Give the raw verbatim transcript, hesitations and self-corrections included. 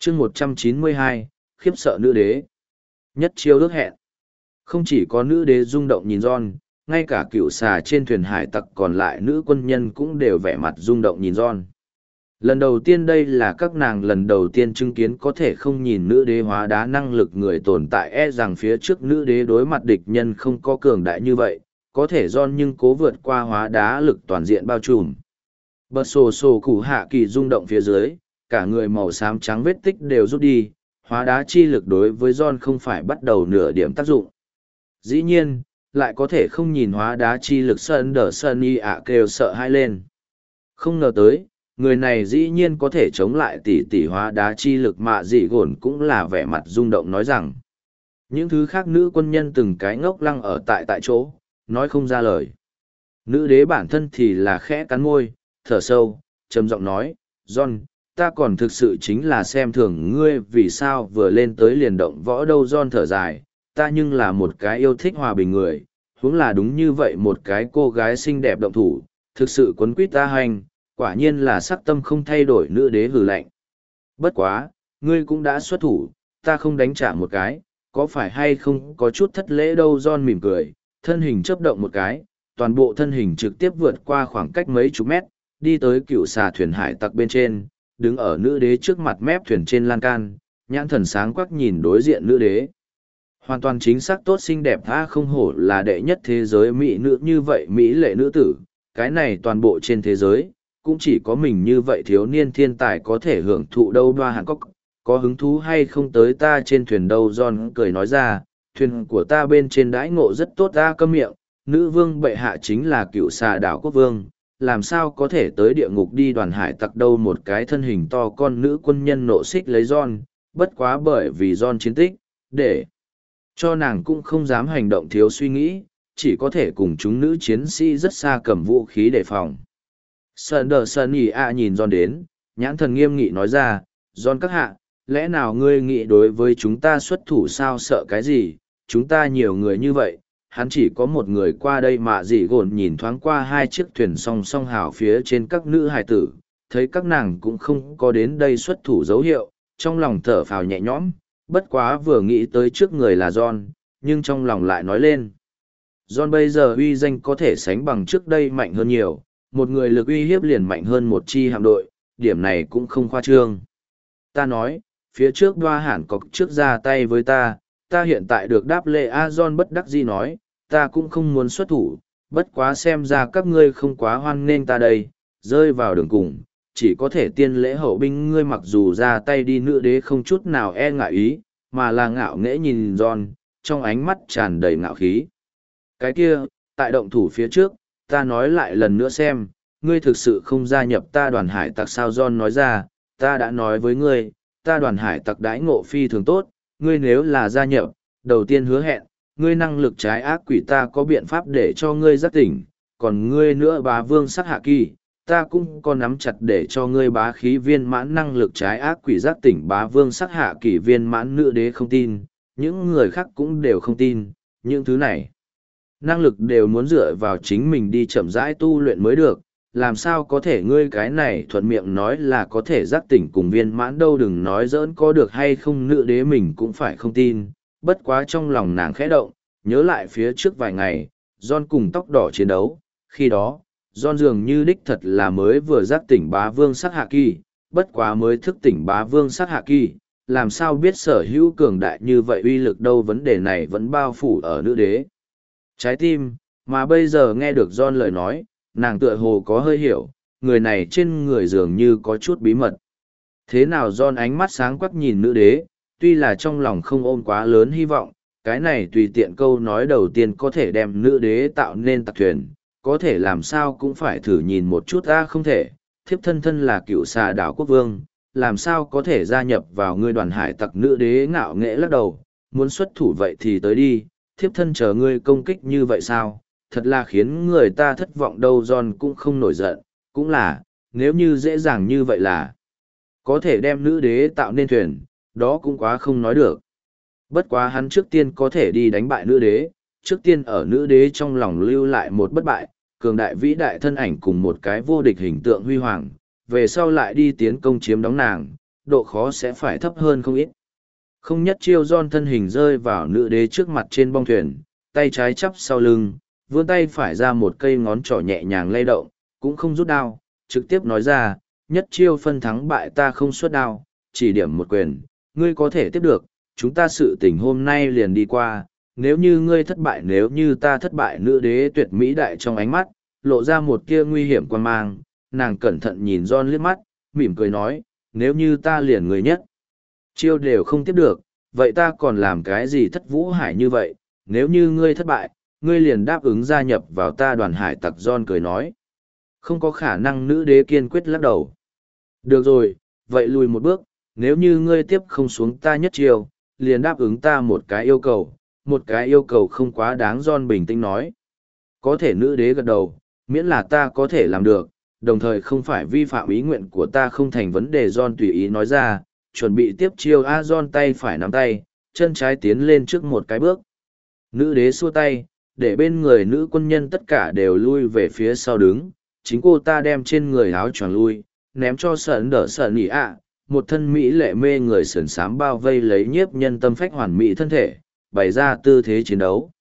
chương một trăm chín mươi hai, khiếp sợ nữ đế. Nhất chiêu ước hẹn. Không chỉ có nữ đế rung động nhìn John, ngay cả cựu xà trên thuyền hải tặc còn lại nữ quân nhân cũng đều vẻ mặt rung động nhìn John. Lần đầu tiên đây là các nàng lần đầu tiên chứng kiến có thể không nhìn nữ đế hóa đá năng lực người tồn tại, e rằng phía trước nữ đế đối mặt địch nhân không có cường đại như vậy, có thể John nhưng cố vượt qua hóa đá lực toàn diện bao trùm. Bật sổ sổ củ hạ kỳ rung động phía dưới, cả người màu xám trắng vết tích đều rút đi, hóa đá chi lực đối với John không phải bắt đầu nửa điểm tác dụng. Dĩ nhiên, lại có thể không nhìn hóa đá chi lực sơn đờ sơn y ạ kêu sợ hãi lên. Không ngờ tới, người này dĩ nhiên có thể chống lại tỷ tỷ hóa đá chi lực mạ dị gồn cũng là vẻ mặt rung động nói rằng. Những thứ khác nữ quân nhân từng cái ngốc lăng ở tại tại chỗ, nói không ra lời. Nữ đế bản thân thì là khẽ cắn môi, thở sâu, trầm giọng nói, John, ta còn thực sự chính là xem thường ngươi vì sao vừa lên tới liền động võ đâu. John thở dài, ta nhưng là một cái yêu thích hòa bình người, huống là đúng như vậy một cái cô gái xinh đẹp động thủ, thực sự quấn quýt ta hành, quả nhiên là sắc tâm không thay đổi. Nữ đế hừ lạnh. Bất quá, ngươi cũng đã xuất thủ, ta không đánh trả một cái, có phải hay không có chút thất lễ đâu. John mỉm cười, thân hình chớp động một cái, toàn bộ thân hình trực tiếp vượt qua khoảng cách mấy chục mét, đi tới cựu xà thuyền hải tặc bên trên, đứng ở nữ đế trước mặt mép thuyền trên lan can, nhãn thần sáng quắc nhìn đối diện nữ đế. Hoàn toàn chính xác tốt xinh đẹp tha không hổ là đệ nhất thế giới mỹ nữ như vậy mỹ lệ nữ tử, cái này toàn bộ trên thế giới, cũng chỉ có mình như vậy thiếu niên thiên tài có thể hưởng thụ đâu. Đoa Hàn Cốc, có hứng thú hay không tới ta trên thuyền đâu? John cười nói ra, thuyền của ta bên trên đãi ngộ rất tốt. Ta câm miệng, nữ vương bệ hạ chính là cựu xà đảo quốc vương, làm sao có thể tới địa ngục đi đoàn hải tặc đâu? Một cái thân hình to con nữ quân nhân nộ xích lấy John, bất quá bởi vì John chiến tích, để cho nàng cũng không dám hành động thiếu suy nghĩ, chỉ có thể cùng chúng nữ chiến sĩ rất xa cầm vũ khí đề phòng. Sơn đờ Sơn ý ạ nhìn John đến, nhãn thần nghiêm nghị nói ra, John các hạ, lẽ nào ngươi nghĩ đối với chúng ta xuất thủ sao? Sợ cái gì, chúng ta nhiều người như vậy, hắn chỉ có một người qua đây. Mạ dị gồn nhìn thoáng qua hai chiếc thuyền song song hào phía trên các nữ hài tử, thấy các nàng cũng không có đến đây xuất thủ dấu hiệu, trong lòng thở phào nhẹ nhõm, bất quá vừa nghĩ tới trước người là John, nhưng trong lòng lại nói lên. John bây giờ uy danh có thể sánh bằng trước đây mạnh hơn nhiều, một người lực uy hiếp liền mạnh hơn một chi hạm đội, điểm này cũng không khoa trương. Ta nói, phía trước Đoa Hàn Cốc trước ra tay với ta, ta hiện tại được đáp lễ. A John bất đắc dĩ nói, ta cũng không muốn xuất thủ, bất quá xem ra các ngươi không quá hoan nghênh ta đây, rơi vào đường cùng, chỉ có thể tiên lễ hậu binh. Ngươi mặc dù ra tay đi, nữ đế không chút nào e ngại ý, mà là ngạo nghễ nhìn John, trong ánh mắt tràn đầy ngạo khí. Cái kia, tại động thủ phía trước, ta nói lại lần nữa xem, ngươi thực sự không gia nhập ta đoàn hải tặc sao? John nói ra, ta đã nói với ngươi, ta đoàn hải tặc đãi ngộ phi thường tốt, ngươi nếu là gia nhập, đầu tiên hứa hẹn, ngươi năng lực trái ác quỷ ta có biện pháp để cho ngươi giác tỉnh, còn ngươi nữa bá vương sắc hạ kỳ, ta cũng có nắm chặt để cho ngươi bá khí viên mãn. Năng lực trái ác quỷ giác tỉnh bá vương sắc hạ kỳ viên mãn. Nữ đế không tin, những người khác cũng đều không tin, những thứ này năng lực đều muốn dựa vào chính mình đi chậm rãi tu luyện mới được, làm sao có thể ngươi cái này thuận miệng nói là có thể giác tỉnh cùng viên mãn đâu? Đừng nói giỡn, có được hay không nữ đế mình cũng phải không tin, bất quá trong lòng nàng khẽ động, nhớ lại phía trước vài ngày, John cùng tóc đỏ chiến đấu, khi đó, John dường như đích thật là mới vừa giác tỉnh bá vương sắc hạ kỳ, bất quá mới thức tỉnh bá vương sắc hạ kỳ, làm sao biết sở hữu cường đại như vậy uy lực đâu? Vấn đề này vẫn bao phủ ở nữ đế trái tim, mà bây giờ nghe được John lời nói, nàng tựa hồ có hơi hiểu, người này trên người dường như có chút bí mật. Thế nào? John ánh mắt sáng quắc nhìn nữ đế, tuy là trong lòng không ôm quá lớn hy vọng, cái này tùy tiện câu nói đầu tiên có thể đem nữ đế tạo nên tặc thuyền, có thể làm sao cũng phải thử nhìn một chút. Ta không thể, thiếp thân thân là cựu xà đảo quốc vương, làm sao có thể gia nhập vào ngươi đoàn hải tặc? Nữ đế ngạo nghễ lắc đầu, muốn xuất thủ vậy thì tới đi, thiếp thân chờ ngươi công kích như vậy sao? Thật là khiến người ta thất vọng đâu. John cũng không nổi giận, cũng là, nếu như dễ dàng như vậy là có thể đem nữ đế tạo nên thuyền, đó cũng quá không nói được. Bất quá hắn trước tiên có thể đi đánh bại nữ đế, trước tiên ở nữ đế trong lòng lưu lại một bất bại, cường đại vĩ đại thân ảnh cùng một cái vô địch hình tượng huy hoàng, về sau lại đi tiến công chiếm đóng nàng, độ khó sẽ phải thấp hơn không ít. Không nhất chiêu John thân hình rơi vào nữ đế trước mặt trên bong thuyền, tay trái chắp sau lưng, vươn tay phải ra một cây ngón trỏ nhẹ nhàng lay động, cũng không rút đao, trực tiếp nói ra, nhất chiêu phân thắng bại ta không xuất đao, chỉ điểm một quyền, ngươi có thể tiếp được, chúng ta sự tình hôm nay liền đi qua, nếu như ngươi thất bại nếu như ta thất bại nữ đế tuyệt mỹ đại trong ánh mắt, lộ ra một kia nguy hiểm quan mang, nàng cẩn thận nhìn John liếc mắt, mỉm cười nói, nếu như ta liền người nhất, chiêu đều không tiếp được, vậy ta còn làm cái gì thất vũ hải như vậy, nếu như ngươi thất bại, ngươi liền đáp ứng gia nhập vào ta đoàn hải tặc. John cười nói, không có khả năng nữ đế kiên quyết lắc đầu. Được rồi, vậy lùi một bước, nếu như ngươi tiếp không xuống ta nhất chiêu, liền đáp ứng ta một cái yêu cầu, một cái yêu cầu không quá đáng. John bình tĩnh nói, có thể nữ đế gật đầu, miễn là ta có thể làm được, đồng thời không phải vi phạm ý nguyện của ta không thành vấn đề. John tùy ý nói ra, chuẩn bị tiếp chiêu. A John tay phải nắm tay, chân trái tiến lên trước một cái bước. Nữ đế xua tay, để bên người nữ quân nhân tất cả đều lui về phía sau đứng, chính cô ta đem trên người áo choàng lui, ném cho sợn đỡ sợn nỉ ạ, một thân mỹ lệ mê người sườn sám bao vây lấy nhiếp nhân tâm phách hoàn mỹ thân thể, bày ra tư thế chiến đấu.